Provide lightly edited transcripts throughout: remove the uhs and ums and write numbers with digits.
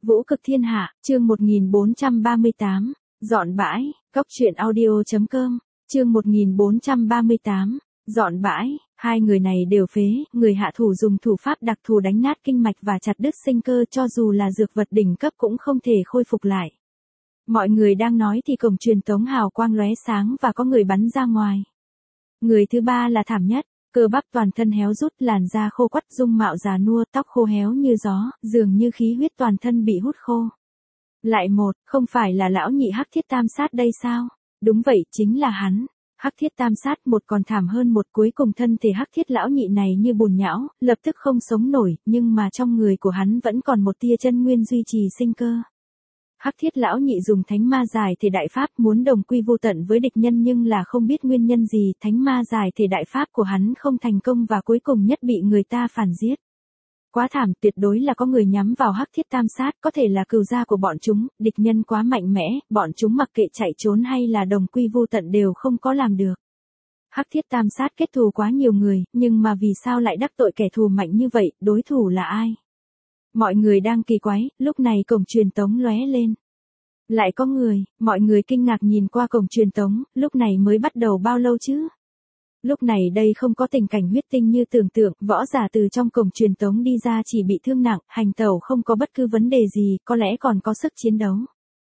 Vũ cực thiên hạ, chương 1438, dọn bãi, góc truyện audio.com, chương 1438, dọn bãi, hai người này đều phế, người hạ thủ dùng thủ pháp đặc thù đánh nát kinh mạch và chặt đứt sinh cơ, cho dù là dược vật đỉnh cấp cũng không thể khôi phục lại. Mọi người đang nói thì cổng truyền tống hào quang lóe sáng và có người bắn ra ngoài. Người thứ ba là thảm nhất. Cơ bắp toàn thân héo rút, làn da khô quắt, dung mạo già nua, tóc khô héo như gió, dường như khí huyết toàn thân bị hút khô. Lại một, không phải là lão nhị Hắc Thiết Tam Sát đây sao? Đúng vậy, chính là hắn. Hắc Thiết Tam Sát một còn thảm hơn một, cuối cùng thân thể Hắc Thiết lão nhị này như bùn nhão, lập tức không sống nổi, nhưng mà trong người của hắn vẫn còn một tia chân nguyên duy trì sinh cơ. Hắc Thiết lão nhị dùng thánh ma giải thể đại pháp muốn đồng quy vô tận với địch nhân, nhưng là không biết nguyên nhân gì, thánh ma giải thể đại pháp của hắn không thành công và cuối cùng nhất bị người ta phản giết. Quá thảm, tuyệt đối là có người nhắm vào Hắc Thiết Tam Sát, có thể là cừu gia của bọn chúng, địch nhân quá mạnh mẽ, bọn chúng mặc kệ chạy trốn hay là đồng quy vô tận đều không có làm được. Hắc Thiết Tam Sát kết thù quá nhiều người, nhưng mà vì sao lại đắc tội kẻ thù mạnh như vậy, đối thủ là ai? Mọi người đang kỳ quái, lúc này cổng truyền tống lóe lên. Lại có người, mọi người kinh ngạc nhìn qua cổng truyền tống, lúc này mới bắt đầu bao lâu chứ? Lúc này đây không có tình cảnh huyết tinh như tưởng tượng, võ giả từ trong cổng truyền tống đi ra chỉ bị thương nặng, hành tẩu không có bất cứ vấn đề gì, có lẽ còn có sức chiến đấu.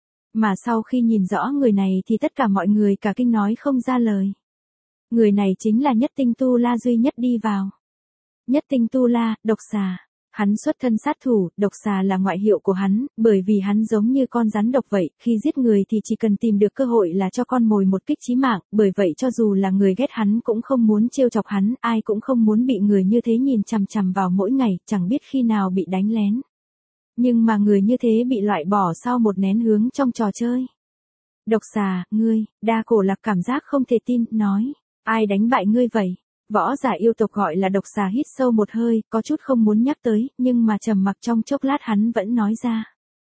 Mà sau khi nhìn rõ người này thì tất cả mọi người cả kinh nói không ra lời. Người này chính là Nhất Tinh Tu La duy nhất đi vào. Nhất Tinh Tu La, độc xà. Hắn xuất thân sát thủ, độc xà là ngoại hiệu của hắn, bởi vì hắn giống như con rắn độc vậy, khi giết người thì chỉ cần tìm được cơ hội là cho con mồi một kích chí mạng, bởi vậy cho dù là người ghét hắn cũng không muốn trêu chọc hắn, ai cũng không muốn bị người như thế nhìn chằm chằm vào mỗi ngày, chẳng biết khi nào bị đánh lén. Nhưng mà người như thế bị loại bỏ sau một nén hương trong trò chơi. Độc xà, ngươi, Đa Cổ Lạc cảm giác không thể tin, nói, ai đánh bại ngươi vậy? Võ giả yêu tộc gọi là độc xà hít sâu một hơi, có chút không muốn nhắc tới, nhưng mà trầm mặc trong chốc lát hắn vẫn nói ra.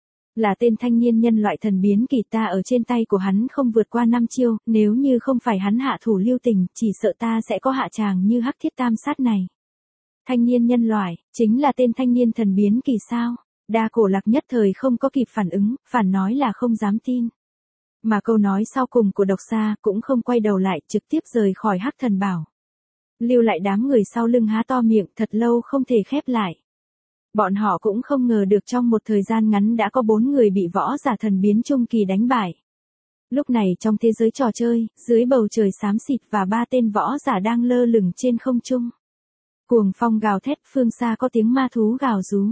Là tên thanh niên nhân loại thần biến kỳ, ta ở trên tay của hắn không vượt qua 5 chiêu, nếu như không phải hắn hạ thủ lưu tình, chỉ sợ ta sẽ có hạ tràng như Hắc Thiết Tam Sát này. Thanh niên nhân loại, chính là tên thanh niên thần biến kỳ sao? Đa Cổ Lạc nhất thời không có kịp phản ứng, phản nói là không dám tin. Mà câu nói sau cùng của độc xà cũng không quay đầu lại, trực tiếp rời khỏi Hắc Thần Bảo. Lưu lại đám người sau lưng há to miệng thật lâu không thể khép lại. Bọn họ cũng không ngờ được trong một thời gian ngắn đã có 4 người bị võ giả thần biến trung kỳ đánh bại. Lúc này trong thế giới trò chơi, dưới bầu trời xám xịt và 3 tên võ giả đang lơ lửng trên không trung. Cuồng phong gào thét, phương xa có tiếng ma thú gào rú.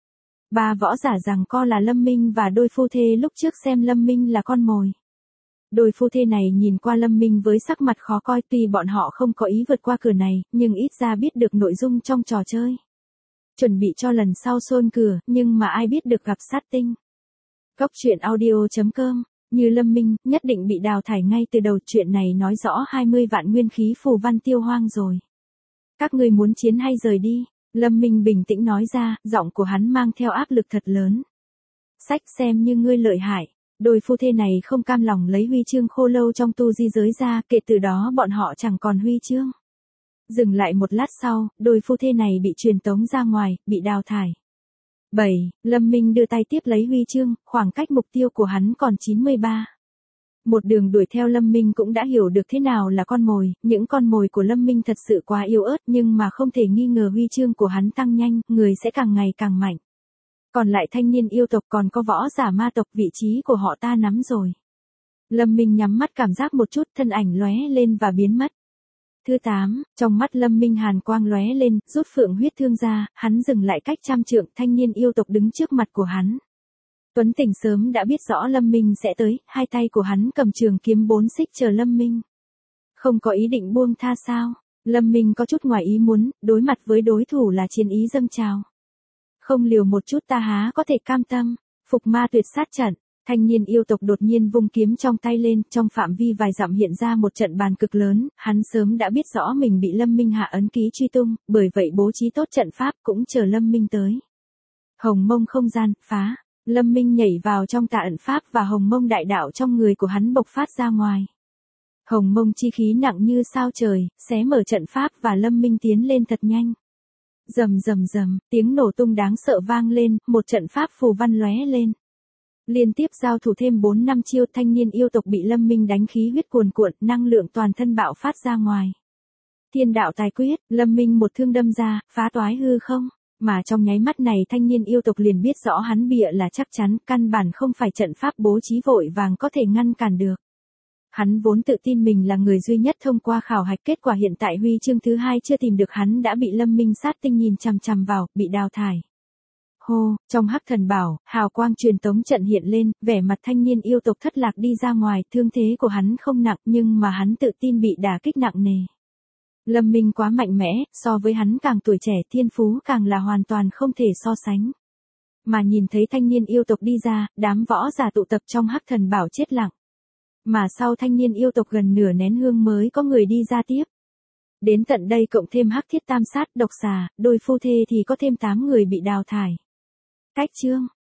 3 võ giả giằng co là Lâm Minh và đôi phu thê lúc trước xem Lâm Minh là con mồi. Đôi phu thê này nhìn qua Lâm Minh với sắc mặt khó coi, tuy bọn họ không có ý vượt qua cửa này, nhưng ít ra biết được nội dung trong trò chơi. Chuẩn bị cho lần sau xôn cửa, nhưng mà ai biết được gặp sát tinh. Góc truyện audio.com, như Lâm Minh, nhất định bị đào thải ngay từ đầu, chuyện này nói rõ 20 vạn nguyên khí phù văn tiêu hoang rồi. Các ngươi muốn chiến hay rời đi? Lâm Minh bình tĩnh nói ra, giọng của hắn mang theo áp lực thật lớn. Sách xem như ngươi lợi hại. Đôi phu thê này không cam lòng lấy huy chương khô lâu trong tu di giới ra, kể từ đó bọn họ chẳng còn huy chương. Dừng lại một lát sau, đôi phu thê này bị truyền tống ra ngoài, bị đào thải. 7. Lâm Minh đưa tay tiếp lấy huy chương, khoảng cách mục tiêu của hắn còn 93. Một đường đuổi theo Lâm Minh cũng đã hiểu được thế nào là con mồi, những con mồi của Lâm Minh thật sự quá yếu ớt, nhưng mà không thể nghi ngờ huy chương của hắn tăng nhanh, người sẽ càng ngày càng mạnh. Còn lại thanh niên yêu tộc còn có võ giả ma tộc, vị trí của họ ta nắm rồi. Lâm Minh nhắm mắt cảm giác một chút, thân ảnh lóe lên và biến mất. Thứ 8, trong mắt Lâm Minh hàn quang lóe lên, rút phượng huyết thương ra, hắn dừng lại cách 100 trượng, thanh niên yêu tộc đứng trước mặt của hắn. Tuấn Tỉnh sớm đã biết rõ Lâm Minh sẽ tới, hai tay của hắn cầm trường kiếm 4 xích chờ Lâm Minh. Không có ý định buông tha sao? Lâm Minh có chút ngoài ý muốn, đối mặt với đối thủ là chiến ý dâng trào. Không liều một chút ta há có thể cam tâm. Phục ma tuyệt sát trận, thanh niên yêu tộc đột nhiên vung kiếm trong tay lên, trong phạm vi vài dặm hiện ra một trận bàn cực lớn, hắn sớm đã biết rõ mình bị Lâm Minh hạ ấn ký truy tung, bởi vậy bố trí tốt trận pháp cũng chờ Lâm Minh tới. Hồng Mông không gian, phá, Lâm Minh nhảy vào trong tà ẩn pháp và Hồng Mông đại đạo trong người của hắn bộc phát ra ngoài. Hồng Mông chi khí nặng như sao trời, xé mở trận pháp và Lâm Minh tiến lên thật nhanh. Rầm rầm rầm, tiếng nổ tung đáng sợ vang lên, một trận pháp phù văn lóe lên. Liên tiếp giao thủ thêm 4-5 chiêu, thanh niên yêu tộc bị Lâm Minh đánh khí huyết cuồn cuộn, năng lượng toàn thân bạo phát ra ngoài. Thiên đạo tài quyết, Lâm Minh một thương đâm ra, phá toái hư không. Mà trong nháy mắt này thanh niên yêu tộc liền biết rõ hắn bịa là chắc chắn, căn bản không phải trận pháp bố trí vội vàng có thể ngăn cản được. Hắn vốn tự tin mình là người duy nhất thông qua khảo hạch, kết quả hiện tại huy chương thứ 2 chưa tìm được hắn đã bị Lâm Minh sát tinh nhìn chằm chằm vào, bị đào thải. Hô, trong hắc thần bảo, hào quang truyền tống trận hiện lên, vẻ mặt thanh niên yêu tộc thất lạc đi ra ngoài, thương thế của hắn không nặng nhưng mà hắn tự tin bị đả kích nặng nề. Lâm Minh quá mạnh mẽ, so với hắn càng tuổi trẻ, thiên phú càng là hoàn toàn không thể so sánh. Mà nhìn thấy thanh niên yêu tộc đi ra, đám võ giả tụ tập trong hắc thần bảo chết lặng. Mà sau thanh niên yêu tộc gần nửa nén hương mới có người đi ra tiếp. Đến tận đây cộng thêm hắc thiết tam sát, độc xà, đôi phu thê thì có thêm 8 người bị đào thải. Cách chương